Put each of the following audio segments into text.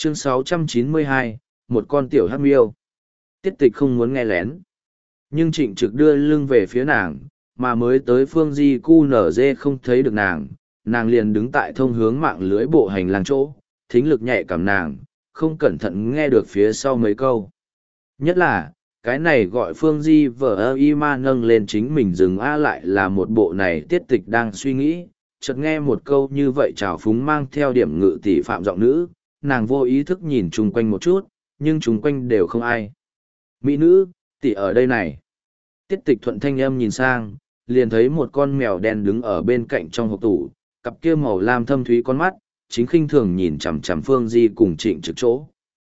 Chương 692, một con tiểu hắc miêu. Tiết tịch không muốn nghe lén. Nhưng trịnh trực đưa lưng về phía nàng, mà mới tới phương di cu nở dê không thấy được nàng liền đứng tại thông hướng mạng lưới bộ hành lang chỗ, thính lực nhạy cảm nàng, không cẩn thận nghe được phía sau mấy câu. Nhất là, cái này gọi phương di vờ ơ y ma nâng lên chính mình dừng a lại là một bộ này tiết tịch đang suy nghĩ, chợt nghe một câu như vậy trào phúng mang theo điểm ngự tỷ phạm giọng nữ, nàng vô ý thức nhìn chung quanh một chút, nhưng chung quanh đều không ai. Mỹ nữ, tỷ ở đây này. Tiết tịch thuận thanh âm nhìn sang, liền thấy một con mèo đen đứng ở bên cạnh trong hộp tủ, cặp kia màu lam thâm thúy con mắt, chính khinh thường nhìn chằm chằm Phương Di cùng Trịnh Trực chỗ.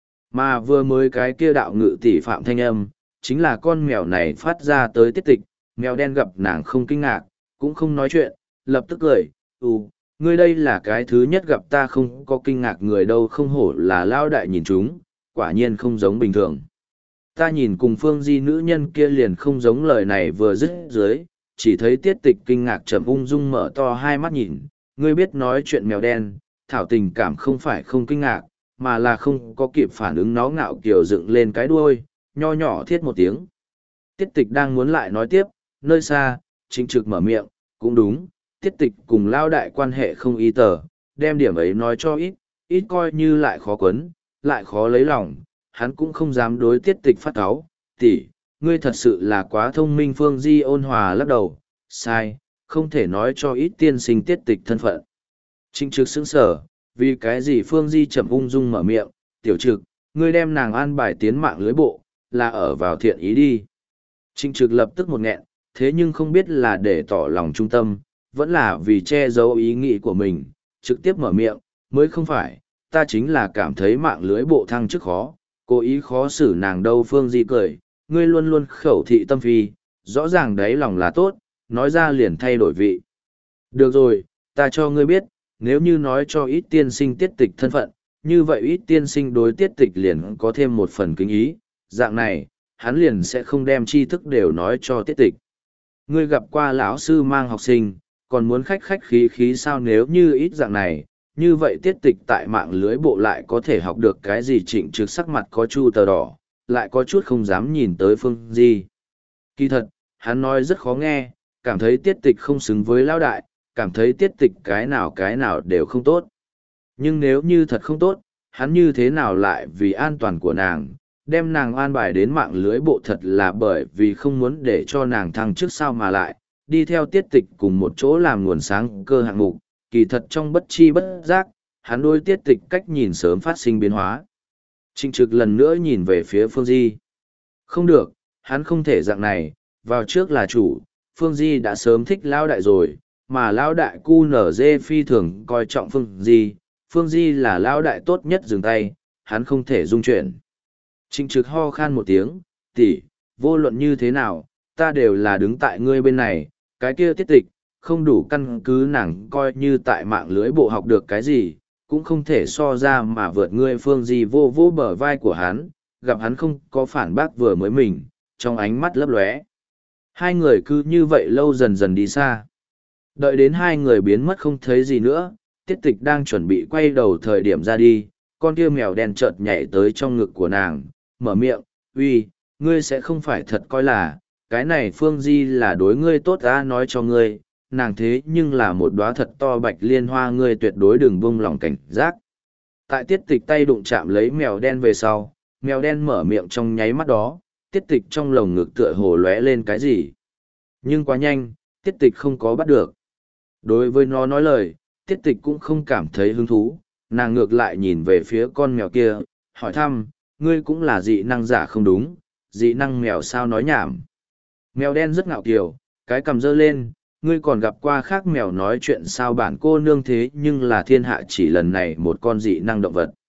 Mà vừa mới cái kia đạo ngự tỷ phạm thanh âm, chính là con mèo này phát ra tới tiết tịch, mèo đen gặp nàng không kinh ngạc, cũng không nói chuyện, lập tức cười, ngươi đây là cái thứ nhất gặp ta không có kinh ngạc người đâu, không hổ là lao đại nhìn chúng, quả nhiên không giống bình thường. Ta nhìn cùng Phương Di nữ nhân kia liền không giống lời này vừa dứt dưới, chỉ thấy tiết tịch kinh ngạc chậm ung dung mở to hai mắt nhìn, ngươi biết nói chuyện mèo đen, thảo tình cảm không phải không kinh ngạc, mà là không có kịp phản ứng nó ngạo kiều dựng lên cái đuôi, nho nhỏ thiết một tiếng. Tiết tịch đang muốn lại nói tiếp, nơi xa, Trịnh Trực mở miệng, cũng đúng, tiết tịch cùng lao đại quan hệ không y tờ, đem điểm ấy nói cho ít coi như lại khó quấn, lại khó lấy lòng, hắn cũng không dám đối tiết tịch phát cáu, tỷ, ngươi thật sự là quá thông minh. Phương Di ôn hòa lắc đầu, sai, không thể nói cho ít tiên sinh tiết tịch thân phận. Trịnh Trực sững sở, vì cái gì Phương Di chậm ung dung mở miệng, tiểu Trực, ngươi đem nàng an bài tiến mạng lưới bộ, là ở vào thiện ý đi. Trịnh Trực lập tức một nghẹn, thế nhưng không biết là để tỏ lòng trung tâm, vẫn là vì che giấu ý nghĩ của mình, trực tiếp mở miệng, mới không phải, ta chính là cảm thấy mạng lưới bộ thăng chức khó, cố ý khó xử nàng đâu. Phương Di cười, ngươi luôn luôn khẩu thị tâm phi, rõ ràng đấy lòng là tốt, nói ra liền thay đổi vị. Được rồi, ta cho ngươi biết, nếu như nói cho ít tiên sinh tiết tịch thân phận, như vậy ít tiên sinh đối tiết tịch liền có thêm một phần kính ý, dạng này, hắn liền sẽ không đem tri thức đều nói cho tiết tịch. Ngươi gặp qua lão sư mang học sinh, còn muốn khách khách khí khí sao? Nếu như ít dạng này, như vậy tiết tịch tại mạng lưới bộ lại có thể học được cái gì? Trịnh Trực sắc mặt có chu tờ đỏ, lại có chút không dám nhìn tới Phương Di. Kỳ thật, hắn nói rất khó nghe, cảm thấy tiết tịch không xứng với lão đại, cảm thấy tiết tịch cái nào đều không tốt. Nhưng nếu như thật không tốt, hắn như thế nào lại vì an toàn của nàng, đem nàng an bài đến mạng lưới bộ? Thật là bởi vì không muốn để cho nàng thăng chức sao mà lại, đi theo tiết tịch cùng một chỗ làm nguồn sáng cơ hạng mục. Kỳ thật trong bất chi bất giác, hắn đôi tiết tịch cách nhìn sớm phát sinh biến hóa. Trịnh Trực lần nữa nhìn về phía Phương Di. Không được, hắn không thể dạng này, vào trước là chủ, Phương Di đã sớm thích lão đại rồi, mà lão đại cu nở dê phi thường coi trọng Phương Di. Phương Di là lão đại tốt nhất dừng tay, hắn không thể dung chuyển. Trịnh Trực ho khan một tiếng, tỷ, vô luận như thế nào, ta đều là đứng tại ngươi bên này, cái kia tiết tịch, không đủ căn cứ nàng coi như tại mạng lưới bộ học được cái gì, cũng không thể so ra mà vượt ngươi. Phương Di vô vô bờ vai của hắn, gặp hắn không có phản bác vừa mới mình, trong ánh mắt lấp lóe. Hai người cứ như vậy lâu dần dần đi xa. Đợi đến hai người biến mất không thấy gì nữa, tiết tịch đang chuẩn bị quay đầu thời điểm ra đi, con kia mèo đen chợt nhảy tới trong ngực của nàng, mở miệng, uy, ngươi sẽ không phải thật coi là, cái này Phương Di là đối ngươi tốt ta nói cho ngươi, nàng thế nhưng là một đóa thật to bạch liên hoa, ngươi tuyệt đối đừng buông lòng cảnh giác. Tại tiết tịch tay đụng chạm lấy mèo đen về sau, mèo đen mở miệng trong nháy mắt đó, tiết tịch trong lồng ngực tựa hồ lóe lên cái gì. Nhưng quá nhanh, tiết tịch không có bắt được. Đối với nó nói lời, tiết tịch cũng không cảm thấy hứng thú, nàng ngược lại nhìn về phía con mèo kia, hỏi thăm, ngươi cũng là dị năng giả không đúng, dị năng mèo sao nói nhảm. Mèo đen rất ngạo kiều, cái cầm dơ lên, ngươi còn gặp qua khác mèo nói chuyện sao? Bản cô nương thế nhưng là thiên hạ chỉ lần này một con dị năng động vật.